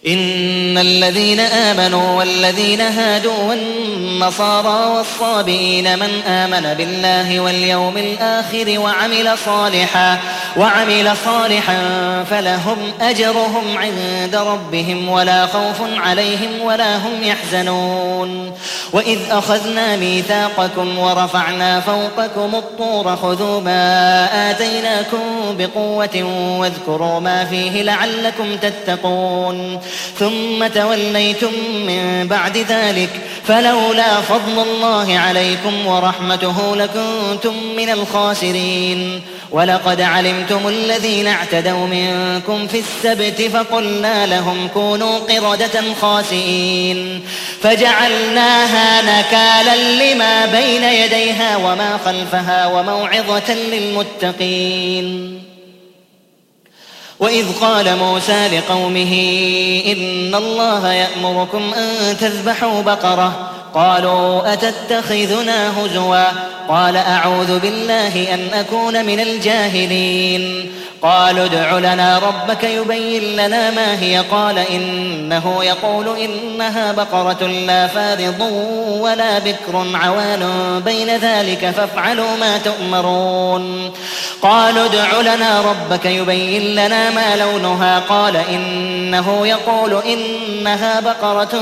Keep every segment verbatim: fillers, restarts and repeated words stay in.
إن الذين آمنوا والذين هادوا والنصارى والصابئين من آمن بالله واليوم الآخر وعمل صالحا وعمل صالحا فلهم أجرهم عند ربهم ولا خوف عليهم ولا هم يحزنون. وإذ أخذنا ميثاقكم ورفعنا فوقكم الطور خذوا ما آتيناكم بقوة واذكروا ما فيه لعلكم تتقون ثم توليتم من بعد ذلك فلولا فضل الله عليكم ورحمته لكنتم من الخاسرين. ولقد علمتم الذين اعتدوا منكم في السبت فقلنا لهم كونوا قردة خاسئين فجعلناها نكالا لما بين يديها وما خلفها وموعظة للمتقين. وإذ قال موسى لقومه إن الله يأمركم أن تذبحوا بقرة قالوا أتتخذنا هزوا قال أعوذ بالله أن أكون من الجاهلين. قالوا ادع لنا ربك يبين لنا ما هي قال إنه يقول إنها بقرة لا فارض ولا بكر عوان بين ذلك فافعلوا ما تؤمرون. قالوا ادع لنا ربك يبين لنا ما لونها قال إنه يقول إنها بقرة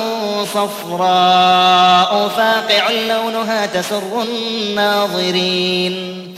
صفراء فاقع لونها تسر الناظرين.